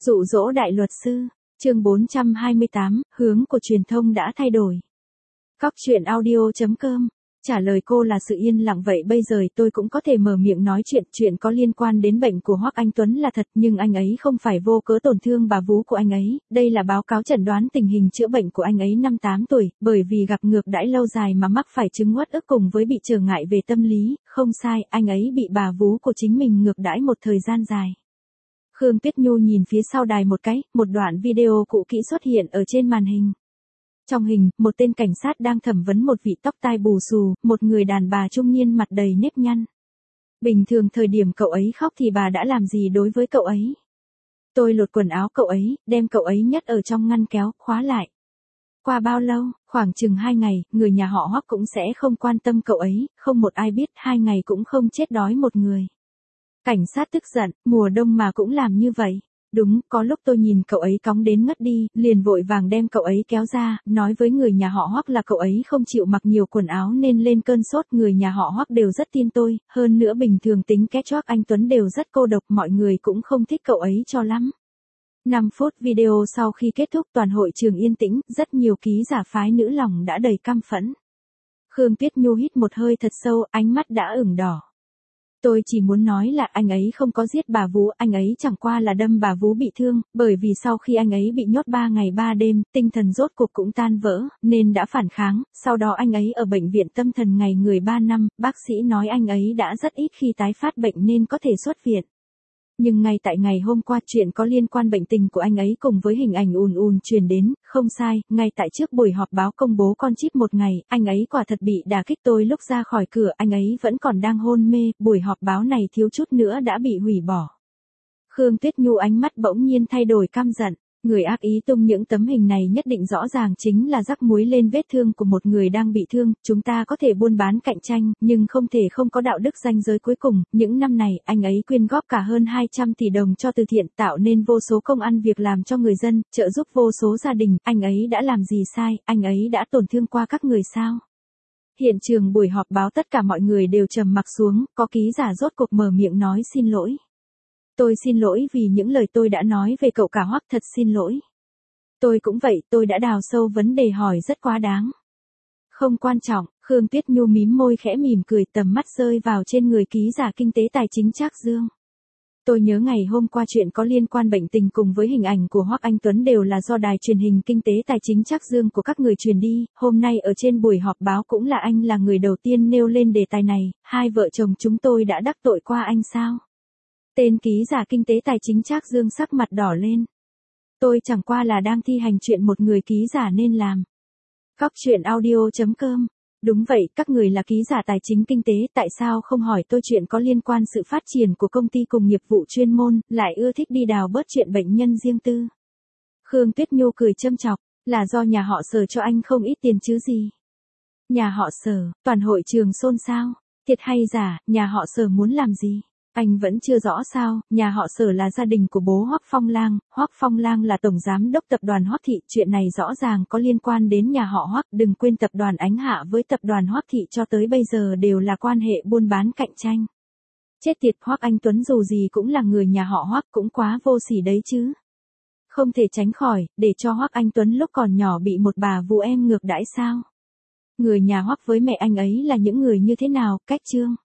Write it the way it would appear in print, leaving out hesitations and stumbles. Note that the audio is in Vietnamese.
Dụ dỗ đại luật sư, chương 428, hướng của truyền thông đã thay đổi. Cóc truyện audio.com, trả lời cô là sự yên lặng. Vậy bây giờ tôi cũng có thể mở miệng nói chuyện có liên quan đến bệnh của Hoắc Anh Tuấn là thật, nhưng anh ấy không phải vô cớ tổn thương bà vú của anh ấy. Đây là báo cáo chẩn đoán tình hình chữa bệnh của anh ấy năm 8 tuổi, bởi vì gặp ngược đãi lâu dài mà mắc phải chứng uất ức cùng với bị trở ngại về tâm lý. Không sai, anh ấy bị bà vú của chính mình ngược đãi một thời gian dài. Khương Tuyết Nhu nhìn phía sau đài một đoạn video cũ kỹ xuất hiện ở trên màn hình. Trong hình, một tên cảnh sát đang thẩm vấn một vị tóc tai bù xù, một người đàn bà trung niên mặt đầy nếp nhăn. Bình thường thời điểm cậu ấy khóc thì bà đã làm gì đối với cậu ấy? Tôi lột quần áo cậu ấy, đem cậu ấy nhét ở trong ngăn kéo, khóa lại. Qua bao lâu? Khoảng chừng 2 ngày, người nhà họ Hoắc cũng sẽ không quan tâm cậu ấy, không một ai biết, 2 ngày cũng không chết đói một người. Cảnh sát tức giận, mùa đông mà cũng làm như vậy. Đúng, có lúc tôi nhìn cậu ấy cóng đến ngất đi, liền vội vàng đem cậu ấy kéo ra, nói với người nhà họ Hoắc là cậu ấy không chịu mặc nhiều quần áo nên lên cơn sốt. Người nhà họ Hoắc đều rất tin tôi, hơn nữa bình thường tính cách Hoắc Anh Tuấn đều rất cô độc, mọi người cũng không thích cậu ấy cho lắm. 5 phút video sau khi kết thúc, toàn hội trường yên tĩnh, rất nhiều ký giả phái nữ lòng đã đầy căm phẫn. Khương Tuyết Nhu hít một hơi thật sâu, ánh mắt đã ửng đỏ. Tôi chỉ muốn nói là anh ấy không có giết bà vú, anh ấy chẳng qua là đâm bà vú bị thương, bởi vì sau khi anh ấy bị nhốt 3 ngày 3 đêm, tinh thần rốt cuộc cũng tan vỡ, nên đã phản kháng, sau đó anh ấy ở bệnh viện tâm thần ngày người 3 năm, bác sĩ nói anh ấy đã rất ít khi tái phát bệnh nên có thể xuất viện. Nhưng ngay tại ngày hôm qua, chuyện có liên quan bệnh tình của anh ấy cùng với hình ảnh ùn truyền đến, không sai, ngay tại trước buổi họp báo công bố con chip 1 ngày, anh ấy quả thật bị đả kích. Tôi lúc ra khỏi cửa, anh ấy vẫn còn đang hôn mê, buổi họp báo này thiếu chút nữa đã bị hủy bỏ. Khương Tuyết Nhu ánh mắt bỗng nhiên thay đổi căm giận. Người ác ý tung những tấm hình này nhất định rõ ràng chính là rắc muối lên vết thương của một người đang bị thương. Chúng ta có thể buôn bán cạnh tranh, nhưng không thể không có đạo đức ranh giới cuối cùng. Những năm này, anh ấy quyên góp cả hơn 200 tỷ đồng cho từ thiện, tạo nên vô số công ăn việc làm cho người dân, trợ giúp vô số gia đình. Anh ấy đã làm gì sai? Anh ấy đã tổn thương qua các người sao? Hiện trường buổi họp báo tất cả mọi người đều trầm mặc xuống, có ký giả rốt cuộc mở miệng nói xin lỗi. Tôi xin lỗi vì những lời tôi đã nói về cậu cả Hoắc, thật xin lỗi. Tôi cũng vậy, tôi đã đào sâu vấn đề hỏi rất quá đáng. Không quan trọng, Khương Tuyết Nhu mím môi khẽ mỉm cười, tầm mắt rơi vào trên người ký giả kinh tế tài chính Trác Dương. Tôi nhớ ngày hôm qua chuyện có liên quan bệnh tình cùng với hình ảnh của Hoắc Anh Tuấn đều là do đài truyền hình kinh tế tài chính Trác Dương của các người truyền đi, hôm nay ở trên buổi họp báo cũng là anh là người đầu tiên nêu lên đề tài này, hai vợ chồng chúng tôi đã đắc tội qua anh sao? Tên ký giả kinh tế tài chính Trác Dương sắc mặt đỏ lên. Tôi chẳng qua là đang thi hành chuyện một người ký giả nên làm. Cóc truyện audio.com. Đúng vậy, các người là ký giả tài chính kinh tế, tại sao không hỏi tôi chuyện có liên quan sự phát triển của công ty cùng nghiệp vụ chuyên môn, lại ưa thích đi đào bớt chuyện bệnh nhân riêng tư. Khương Tuyết Nhu cười châm chọc, là do nhà họ Sở cho anh không ít tiền chứ gì. Nhà họ Sở, toàn hội trường xôn xao, thiệt hay giả, nhà họ Sở muốn làm gì? Anh vẫn chưa rõ sao? Nhà họ Sở là gia đình của bố Hoắc Phong Lang là tổng giám đốc tập đoàn Hoắc Thị, chuyện này rõ ràng có liên quan đến nhà họ Hoắc. Đừng quên tập đoàn Ánh Hạ với tập đoàn Hoắc Thị cho tới bây giờ đều là quan hệ buôn bán cạnh tranh. Chết tiệt, Hoắc Anh Tuấn dù gì cũng là người nhà họ Hoắc, cũng quá vô sỉ đấy chứ. Không thể tránh khỏi, để cho Hoắc Anh Tuấn lúc còn nhỏ bị một bà vú em ngược đãi sao? Người nhà Hoắc với mẹ anh ấy là những người như thế nào? Cách chương